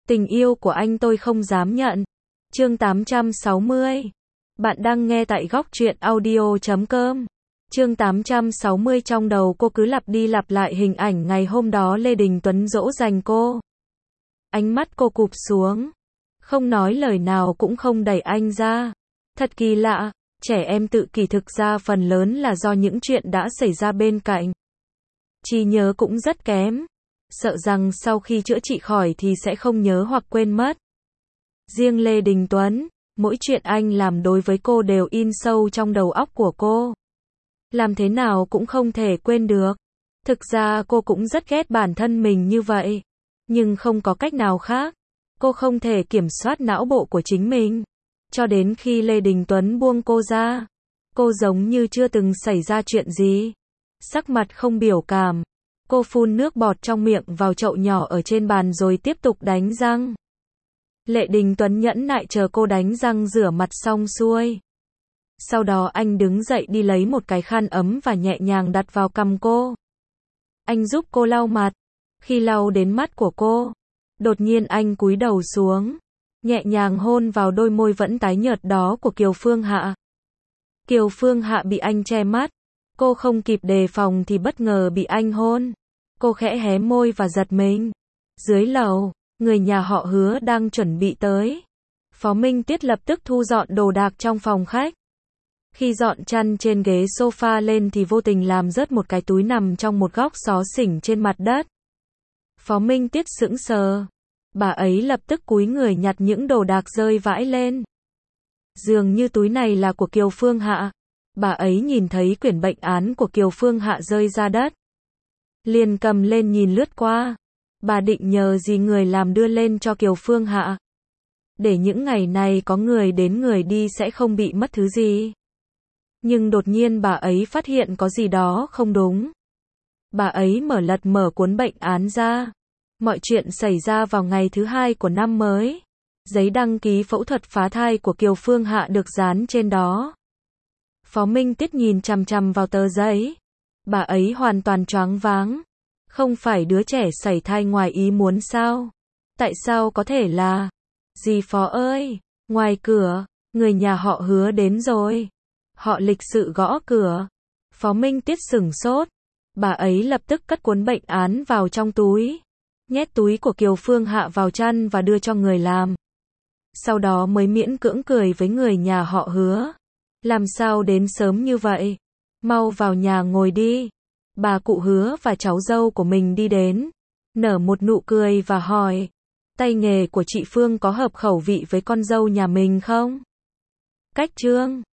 Tình yêu của anh tôi không dám nhận. Chương 860. Bạn đang nghe tại góc truyện audio.com. Chương 860. Trong đầu cô cứ lặp đi lặp lại hình ảnh ngày hôm đó Lê Đình Tuấn dỗ dành cô. Ánh mắt cô cụp xuống, không nói lời nào cũng không đẩy anh ra. Thật kỳ lạ, trẻ em tự kỷ thực ra phần lớn là do những chuyện đã xảy ra bên cạnh. Trí nhớ cũng rất kém, sợ rằng sau khi chữa trị khỏi thì sẽ không nhớ hoặc quên mất. Riêng Lê Đình Tuấn, mỗi chuyện anh làm đối với cô đều in sâu trong đầu óc của cô. Làm thế nào cũng không thể quên được. Thực ra cô cũng rất ghét bản thân mình như vậy. Nhưng không có cách nào khác. Cô không thể kiểm soát não bộ của chính mình. Cho đến khi Lê Đình Tuấn buông cô ra, cô giống như chưa từng xảy ra chuyện gì. Sắc mặt không biểu cảm. Cô phun nước bọt trong miệng vào chậu nhỏ ở trên bàn rồi tiếp tục đánh răng. Lê Đình Tuấn nhẫn nại chờ cô đánh răng rửa mặt xong xuôi. Sau đó anh đứng dậy đi lấy một cái khăn ấm và nhẹ nhàng đặt vào cằm cô. Anh giúp cô lau mặt. Khi lau đến mắt của cô, đột nhiên anh cúi đầu xuống, nhẹ nhàng hôn vào đôi môi vẫn tái nhợt đó của Kiều Phương Hạ. Kiều Phương Hạ bị anh che mắt. Cô không kịp đề phòng thì bất ngờ bị anh hôn. Cô khẽ hé môi và giật mình. Dưới lầu, người nhà họ Hứa đang chuẩn bị tới. Phó Minh Tiết lập tức thu dọn đồ đạc trong phòng khách. Khi dọn chăn trên ghế sofa lên thì vô tình làm rớt một cái túi nằm trong một góc xó xỉnh trên mặt đất. Phó Minh Tiết sững sờ. Bà ấy lập tức cúi người nhặt những đồ đạc rơi vãi lên. Dường như túi này là của Kiều Phương Hạ. Bà ấy nhìn thấy quyển bệnh án của Kiều Phương Hạ rơi ra đất. Liền cầm lên nhìn lướt qua. Bà định nhờ gì người làm đưa lên cho Kiều Phương Hạ. Để những ngày này có người đến người đi sẽ không bị mất thứ gì. Nhưng đột nhiên bà ấy phát hiện có gì đó không đúng. Bà ấy mở cuốn bệnh án ra. Mọi chuyện xảy ra vào ngày thứ 2 của năm mới. Giấy đăng ký phẫu thuật phá thai của Kiều Phương Hạ được dán trên đó. Phó Minh Tiết nhìn chằm chằm vào tờ giấy. Bà ấy hoàn toàn choáng váng. Không phải đứa trẻ sảy thai ngoài ý muốn sao? Tại sao có thể là... Dì Phó ơi, ngoài cửa, người nhà họ Hứa đến rồi. Họ lịch sự gõ cửa. Phó Minh Tiết sửng sốt. Bà ấy lập tức cất cuốn bệnh án vào trong túi. Nhét túi của Kiều Phương Hạ vào chăn và đưa cho người làm. Sau đó mới miễn cưỡng cười với người nhà họ Hứa. Làm sao đến sớm như vậy? Mau vào nhà ngồi đi. Bà cụ Hứa và cháu dâu của mình đi đến. Nở một nụ cười và hỏi. Tay nghề của chị Phương có hợp khẩu vị với con dâu nhà mình không? Cách Trương.